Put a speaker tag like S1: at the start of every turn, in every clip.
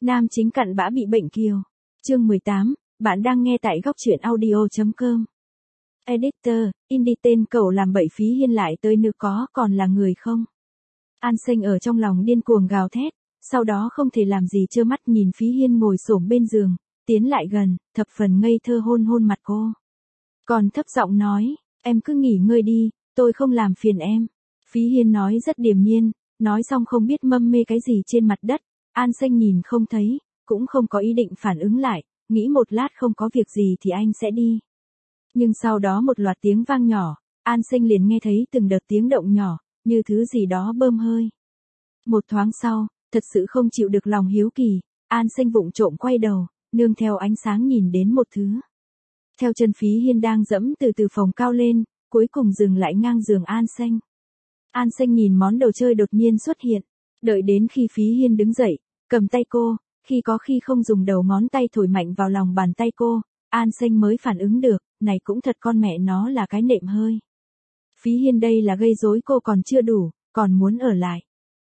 S1: Nam chính cặn bã bị bệnh kiều. Chương 18, bạn đang nghe tại góc truyện audio.com. Editor, indie tên cậu làm bậy Phí Hiên lại tới nữa có còn là người không? An Sinh ở trong lòng điên cuồng gào thét, sau đó không thể làm gì trơ mắt nhìn Phí Hiên ngồi xổm bên giường, tiến lại gần, thập phần ngây thơ hôn hôn mặt cô. Còn thấp giọng nói, em cứ nghỉ ngơi đi, tôi không làm phiền em. Phí Hiên nói rất điềm nhiên, nói xong không biết mâm mê cái gì trên mặt đất, An Sinh nhìn không thấy, cũng không có ý định phản ứng lại, nghĩ một lát không có việc gì thì anh sẽ đi. Nhưng sau đó một loạt tiếng vang nhỏ, An Sinh liền nghe thấy từng đợt tiếng động nhỏ, như thứ gì đó bơm hơi. Một thoáng sau, thật sự không chịu được lòng hiếu kỳ, An Sinh vụng trộm quay đầu, nương theo ánh sáng nhìn đến một thứ. Theo chân Phí Hiên đang dẫm từ phòng cao lên, cuối cùng dừng lại ngang giường An Sinh. An Sinh nhìn món đồ chơi đột nhiên xuất hiện, đợi đến khi Phí Hiên đứng dậy, cầm tay cô, khi có khi không dùng đầu ngón tay thổi mạnh vào lòng bàn tay cô, An Sinh mới phản ứng được, này cũng thật con mẹ nó là cái nệm hơi. Phí Hiên đây là gây rối cô còn chưa đủ, còn muốn ở lại.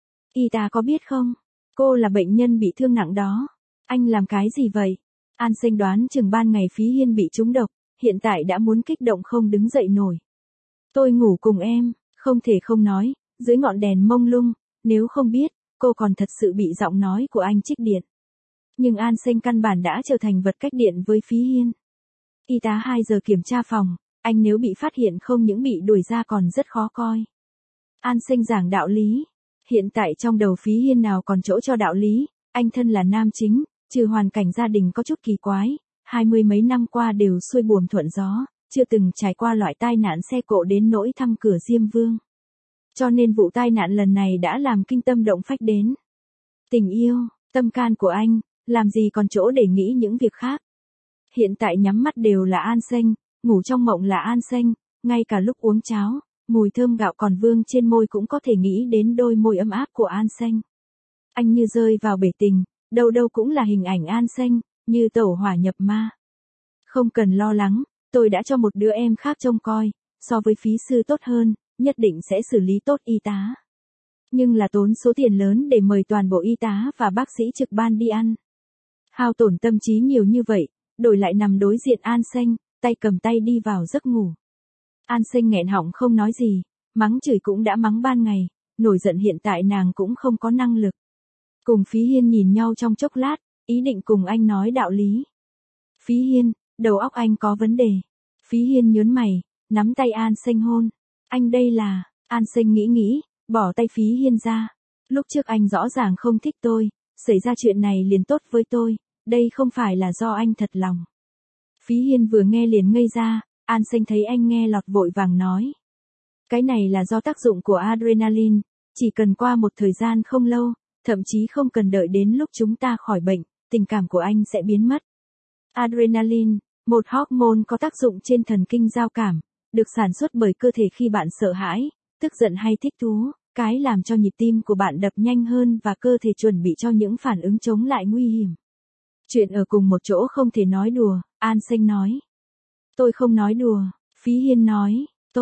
S1: Y tá có biết không? Cô là bệnh nhân bị thương nặng đó. Anh làm cái gì vậy? An Sinh đoán chừng ban ngày Phí Hiên bị trúng độc, hiện tại đã muốn kích động không đứng dậy nổi. Tôi ngủ cùng em, không thể không nói, dưới ngọn đèn mông lung, nếu không biết, cô còn thật sự bị giọng nói của anh trích điện. Nhưng An Sinh căn bản đã trở thành vật cách điện với Phí Hiên. Y tá 2 giờ kiểm tra phòng, anh nếu bị phát hiện không những bị đuổi ra còn rất khó coi. An Sinh giảng đạo lý. Hiện tại trong đầu Phí Hiên nào còn chỗ cho đạo lý, anh thân là nam chính, trừ hoàn cảnh gia đình có chút kỳ quái, 20 mấy năm qua đều xuôi buồm thuận gió, chưa từng trải qua loại tai nạn xe cộ đến nỗi thăm cửa Diêm Vương. Cho nên vụ tai nạn lần này đã làm kinh tâm động phách đến. Tình yêu, tâm can của anh, làm gì còn chỗ để nghĩ những việc khác. Hiện tại nhắm mắt đều là An Sinh, ngủ trong mộng là An Sinh, ngay cả lúc uống cháo, mùi thơm gạo còn vương trên môi cũng có thể nghĩ đến đôi môi ấm áp của An Sinh. Anh như rơi vào bể tình, đâu đâu cũng là hình ảnh An Sinh, như tẩu hỏa nhập ma. Không cần lo lắng, tôi đã cho một đứa em khác trông coi, so với phí sư tốt hơn, nhất định sẽ xử lý tốt y tá. Nhưng là tốn số tiền lớn để mời toàn bộ y tá và bác sĩ trực ban đi ăn. Hao tổn tâm trí nhiều như vậy, đổi lại nằm đối diện An Sinh, tay cầm tay đi vào giấc ngủ. An Sinh nghẹn họng không nói gì, mắng chửi cũng đã mắng ban ngày, nổi giận hiện tại nàng cũng không có năng lực. Cùng Phí Hiên nhìn nhau trong chốc lát, ý định cùng anh nói đạo lý. Phí Hiên, đầu óc anh có vấn đề. Phí Hiên nhớn mày, nắm tay An Sinh hôn. Anh đây là, An Sinh nghĩ, bỏ tay Phí Hiên ra. Lúc trước anh rõ ràng không thích tôi, xảy ra chuyện này liền tốt với tôi, đây không phải là do anh thật lòng. Phí Hiên vừa nghe liền ngây ra, An Sinh thấy anh nghe lọt vội vàng nói. Cái này là do tác dụng của adrenaline, chỉ cần qua một thời gian không lâu, thậm chí không cần đợi đến lúc chúng ta khỏi bệnh, tình cảm của anh sẽ biến mất. Adrenaline, một hormone có tác dụng trên thần kinh giao cảm, được sản xuất bởi cơ thể khi bạn sợ hãi, tức giận hay thích thú, cái làm cho nhịp tim của bạn đập nhanh hơn và cơ thể chuẩn bị cho những phản ứng chống lại nguy hiểm. Chuyện ở cùng một chỗ không thể nói đùa, An Sinh nói. Tôi không nói đùa, Phí Hiên nói,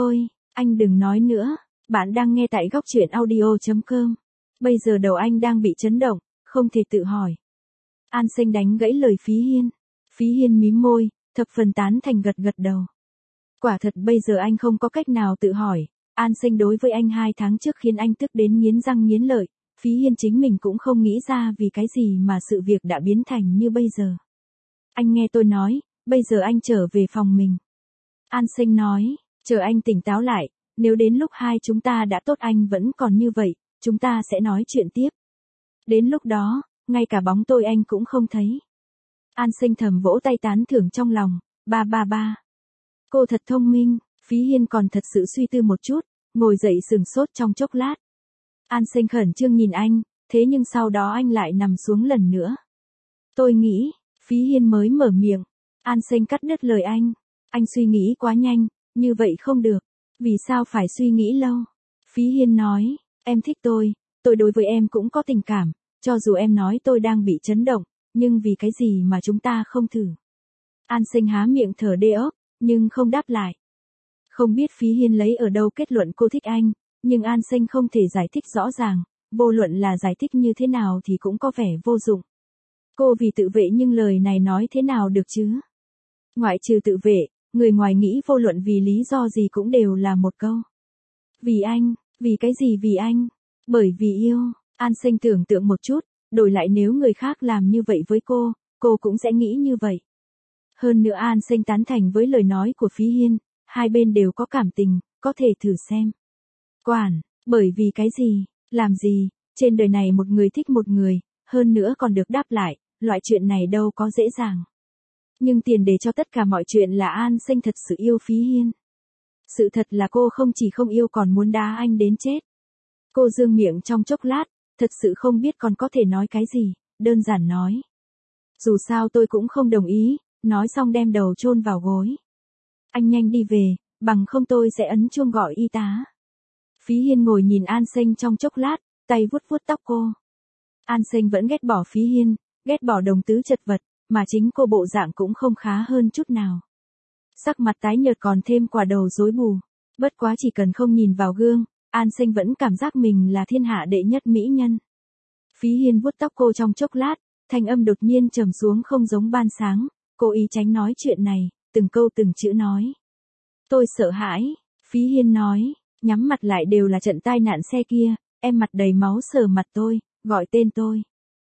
S1: anh đừng nói nữa, bạn đang nghe tại góc truyện audio.com. Bây giờ đầu anh đang bị chấn động, không thể tự hỏi. An Sinh đánh gãy lời Phí Hiên. Phí Hiên mím môi, thập phần tán thành gật đầu. Quả thật bây giờ anh không có cách nào tự hỏi, An Sinh đối với anh 2 tháng trước khiến anh tức đến nghiến răng nghiến lợi, Phí Hiên chính mình cũng không nghĩ ra vì cái gì mà sự việc đã biến thành như bây giờ. Anh nghe tôi nói, bây giờ anh trở về phòng mình. An Sinh nói, chờ anh tỉnh táo lại, nếu đến lúc hai chúng ta đã tốt anh vẫn còn như vậy, chúng ta sẽ nói chuyện tiếp. Đến lúc đó, ngay cả bóng tôi anh cũng không thấy. An Sinh thầm vỗ tay tán thưởng trong lòng, ba. Cô thật thông minh, Phí Hiên còn thật sự suy tư một chút, ngồi dậy sừng sốt trong chốc lát. An Sinh khẩn trương nhìn anh, thế nhưng sau đó anh lại nằm xuống lần nữa. Tôi nghĩ, Phí Hiên mới mở miệng, An Sinh cắt đứt lời anh suy nghĩ quá nhanh, như vậy không được, vì sao phải suy nghĩ lâu? Phí Hiên nói, em thích tôi đối với em cũng có tình cảm, cho dù em nói tôi đang bị chấn động, nhưng vì cái gì mà chúng ta không thử? An Sinh há miệng thở đê ốc, nhưng không đáp lại. Không biết Phí Hiên lấy ở đâu kết luận cô thích anh, nhưng An Sinh không thể giải thích rõ ràng, vô luận là giải thích như thế nào thì cũng có vẻ vô dụng. Cô vì tự vệ nhưng lời này nói thế nào được chứ? Ngoại trừ tự vệ, người ngoài nghĩ vô luận vì lý do gì cũng đều là một câu. Vì anh, vì cái gì vì anh? Bởi vì yêu. An Sinh tưởng tượng một chút, đổi lại nếu người khác làm như vậy với cô cũng sẽ nghĩ như vậy. Hơn nữa An Sinh tán thành với lời nói của Phí Hiên, hai bên đều có cảm tình, có thể thử xem. Quản, bởi vì cái gì, làm gì, trên đời này một người thích một người, hơn nữa còn được đáp lại, loại chuyện này đâu có dễ dàng. Nhưng tiền đề cho tất cả mọi chuyện là An Sinh thật sự yêu Phí Hiên. Sự thật là cô không chỉ không yêu còn muốn đá anh đến chết. Cô dương miệng trong chốc lát, thật sự không biết còn có thể nói cái gì, đơn giản nói. Dù sao tôi cũng không đồng ý, nói xong đem đầu chôn vào gối. Anh nhanh đi về, bằng không tôi sẽ ấn chuông gọi y tá. Phí Hiên ngồi nhìn An Sinh trong chốc lát, tay vuốt vuốt tóc cô. An Sinh vẫn ghét bỏ Phí Hiên, ghét bỏ đồng tứ chật vật, mà chính cô bộ dạng cũng không khá hơn chút nào. Sắc mặt tái nhợt còn thêm quả đầu rối bù. Bất quá chỉ cần không nhìn vào gương, An Sinh vẫn cảm giác mình là thiên hạ đệ nhất mỹ nhân. Phí Hiên vuốt tóc cô trong chốc lát, thanh âm đột nhiên trầm xuống không giống ban sáng, cố ý tránh nói chuyện này, từng câu từng chữ nói. Tôi sợ hãi, Phí Hiên nói, nhắm mặt lại đều là trận tai nạn xe kia, em mặt đầy máu sờ mặt tôi, gọi tên tôi.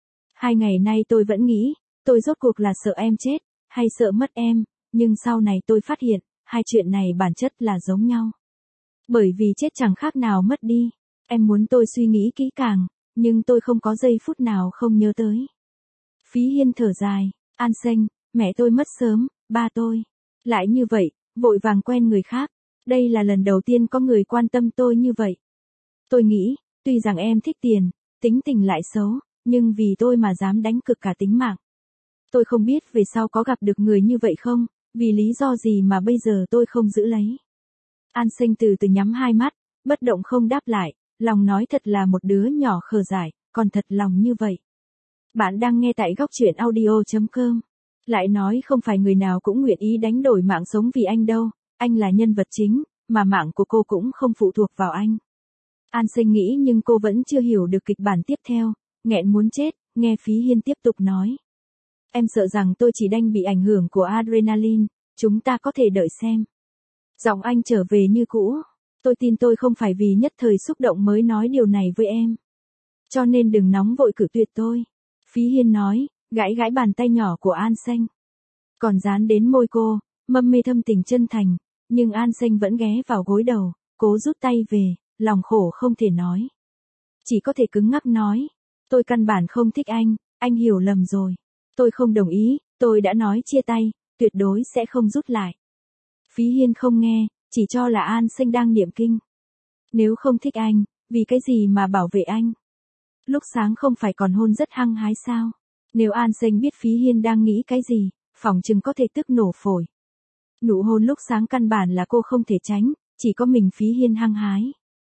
S1: 2 ngày nay tôi vẫn nghĩ, tôi rốt cuộc là sợ em chết, hay sợ mất em, nhưng sau này tôi phát hiện, hai chuyện này bản chất là giống nhau. Bởi vì chết chẳng khác nào mất đi, em muốn tôi suy nghĩ kỹ càng, nhưng tôi không có giây phút nào không nhớ tới. Phí Hiên thở dài, An Sinh, mẹ tôi mất sớm, ba tôi lại như vậy, vội vàng quen người khác, đây là lần đầu tiên có người quan tâm tôi như vậy. Tôi nghĩ, tuy rằng em thích tiền, tính tình lại xấu, nhưng vì tôi mà dám đánh cược cả tính mạng. Tôi không biết về sau có gặp được người như vậy không, vì lý do gì mà bây giờ tôi không giữ lấy. An Sinh từ từ nhắm hai mắt, bất động không đáp lại, lòng nói thật là một đứa nhỏ khờ dại, còn thật lòng như vậy. Bạn đang nghe tại góc truyện audio.com. Lại nói không phải người nào cũng nguyện ý đánh đổi mạng sống vì anh đâu, anh là nhân vật chính, mà mạng của cô cũng không phụ thuộc vào anh. An Sinh nghĩ nhưng cô vẫn chưa hiểu được kịch bản tiếp theo, nghẹn muốn chết, nghe Phí Hiên tiếp tục nói. Em sợ rằng tôi chỉ đang bị ảnh hưởng của adrenaline, chúng ta có thể đợi xem. Giọng anh trở về như cũ, tôi tin tôi không phải vì nhất thời xúc động mới nói điều này với em. Cho nên đừng nóng vội cử tuyệt tôi. Phí Hiên nói, gãi gãi bàn tay nhỏ của An Sinh. Còn dán đến môi cô, mâm mê thâm tình chân thành, nhưng An Sinh vẫn ghé vào gối đầu, cố rút tay về, lòng khổ không thể nói. Chỉ có thể cứng ngắc nói, tôi căn bản không thích anh hiểu lầm rồi. Tôi không đồng ý, tôi đã nói chia tay, tuyệt đối sẽ không rút lại. Phí Hiên không nghe, chỉ cho là An Sinh đang niệm kinh. Nếu không thích anh, vì cái gì mà bảo vệ anh? Lúc sáng không phải còn hôn rất hăng hái sao? Nếu An Sinh biết Phí Hiên đang nghĩ cái gì, phỏng chừng có thể tức nổ phổi. Nụ hôn lúc sáng căn bản là cô không thể tránh, chỉ có mình Phí Hiên hăng hái.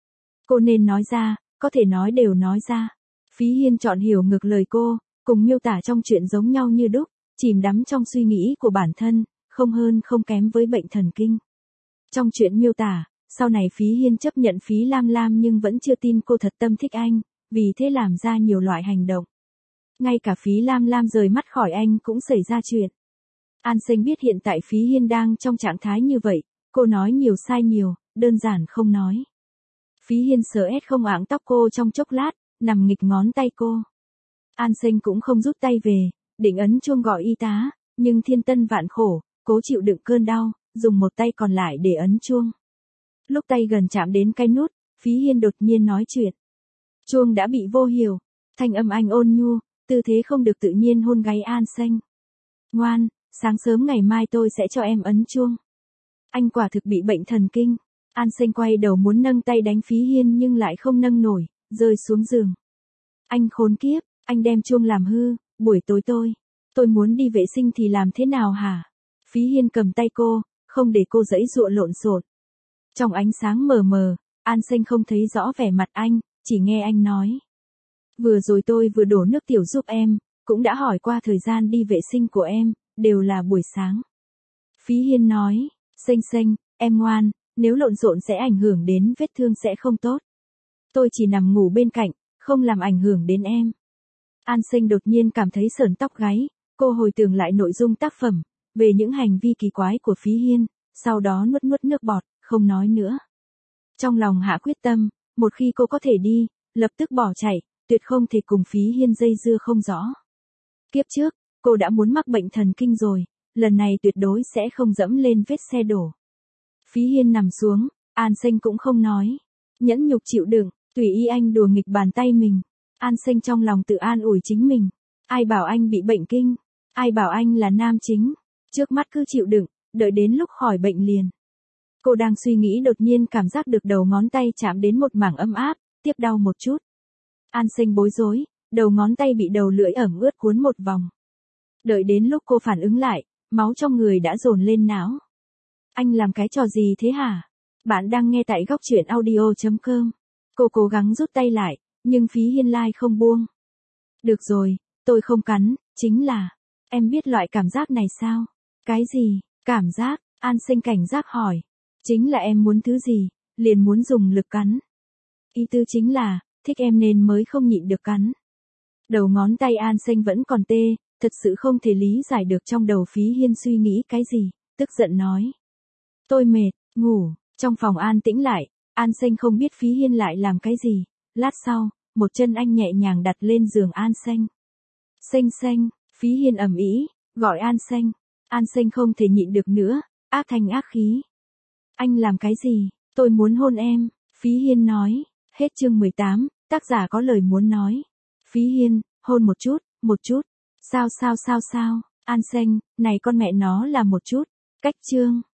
S1: Cô nên nói ra, có thể nói đều nói ra. Phí Hiên chọn hiểu ngược lời cô, cùng miêu tả trong chuyện giống nhau như đúc, chìm đắm trong suy nghĩ của bản thân, không hơn không kém với bệnh thần kinh. Trong chuyện miêu tả, sau này Phí Hiên chấp nhận Phí Lam Lam nhưng vẫn chưa tin cô thật tâm thích anh, vì thế làm ra nhiều loại hành động. Ngay cả Phí Lam Lam rời mắt khỏi anh cũng xảy ra chuyện. An Sinh biết hiện tại Phí Hiên đang trong trạng thái như vậy, cô nói nhiều sai nhiều, đơn giản không nói. Phí Hiên sờ ét không áng tóc cô trong chốc lát, nằm nghịch ngón tay cô. An Sinh cũng không rút tay về, định ấn chuông gọi y tá, nhưng thiên tân vạn khổ, cố chịu đựng cơn đau, dùng một tay còn lại để ấn chuông. Lúc tay gần chạm đến cái nút, Phí Hiên đột nhiên nói chuyện. Chuông đã bị vô hiệu, thanh âm anh ôn nhu, tư thế không được tự nhiên hôn gáy An Sinh. Ngoan, sáng sớm ngày mai tôi sẽ cho em ấn chuông. Anh quả thực bị bệnh thần kinh. An Sinh quay đầu muốn nâng tay đánh Phí Hiên nhưng lại không nâng nổi, rơi xuống giường. Anh khốn kiếp, anh đem chuông làm hư, buổi tối tôi muốn đi vệ sinh thì làm thế nào hả? Phí Hiên cầm tay cô, không để cô giãy giụa lộn xộn. Trong ánh sáng mờ mờ, An Sinh không thấy rõ vẻ mặt anh, chỉ nghe anh nói. Vừa rồi tôi vừa đổ nước tiểu giúp em, cũng đã hỏi qua thời gian đi vệ sinh của em, đều là buổi sáng. Phí Hiên nói, Sinh, em ngoan, nếu lộn xộn sẽ ảnh hưởng đến vết thương sẽ không tốt. Tôi chỉ nằm ngủ bên cạnh, không làm ảnh hưởng đến em. An Sinh đột nhiên cảm thấy sởn tóc gáy, cô hồi tưởng lại nội dung tác phẩm, về những hành vi kỳ quái của Phí Hiên, sau đó nuốt nuốt nước bọt, không nói nữa. Trong lòng hạ quyết tâm, một khi cô có thể đi, lập tức bỏ chạy, tuyệt không thể cùng Phí Hiên dây dưa không rõ. Kiếp trước, cô đã muốn mắc bệnh thần kinh rồi, lần này tuyệt đối sẽ không dẫm lên vết xe đổ. Phí Hiên nằm xuống, An Sinh cũng không nói. Nhẫn nhục chịu đựng, tùy ý anh đùa nghịch bàn tay mình. An Sinh trong lòng tự an ủi chính mình. Ai bảo anh bị bệnh kinh? Ai bảo anh là nam chính? Trước mắt cứ chịu đựng, đợi đến lúc khỏi bệnh liền. Cô đang suy nghĩ đột nhiên cảm giác được đầu ngón tay chạm đến một mảng ấm áp, tiếp đau một chút. An Sinh bối rối, đầu ngón tay bị đầu lưỡi ẩm ướt cuốn một vòng. Đợi đến lúc cô phản ứng lại, máu trong người đã dồn lên não. Anh làm cái trò gì thế hả? Bạn đang nghe tại góc truyện audio.com. Cô cố gắng rút tay lại, nhưng Phí Hiên Lai không buông. Được rồi, tôi không cắn, chính là, em biết loại cảm giác này sao? Cái gì? Cảm giác? An Sinh cảnh giác hỏi. Chính là em muốn thứ gì, liền muốn dùng lực cắn. Ý tư chính là, thích em nên mới không nhịn được cắn. Đầu ngón tay An Sinh vẫn còn tê, thật sự không thể lý giải được trong đầu Phí Hiên suy nghĩ cái gì, tức giận nói. Tôi mệt, ngủ. Trong phòng an tĩnh lại, An Sinh không biết Phí Hiên lại làm cái gì. Lát sau, một chân anh nhẹ nhàng đặt lên giường An Sinh. Sinh, Phí Hiên ầm ĩ, gọi An Sinh. An Sinh không thể nhịn được nữa, ác thanh ác khí. Anh làm cái gì? Tôi muốn hôn em, Phí Hiên nói. Hết chương 18, tác giả có lời muốn nói. Phí Hiên, hôn một chút. Sao? An Sinh, này con mẹ nó là một chút. Cách chương.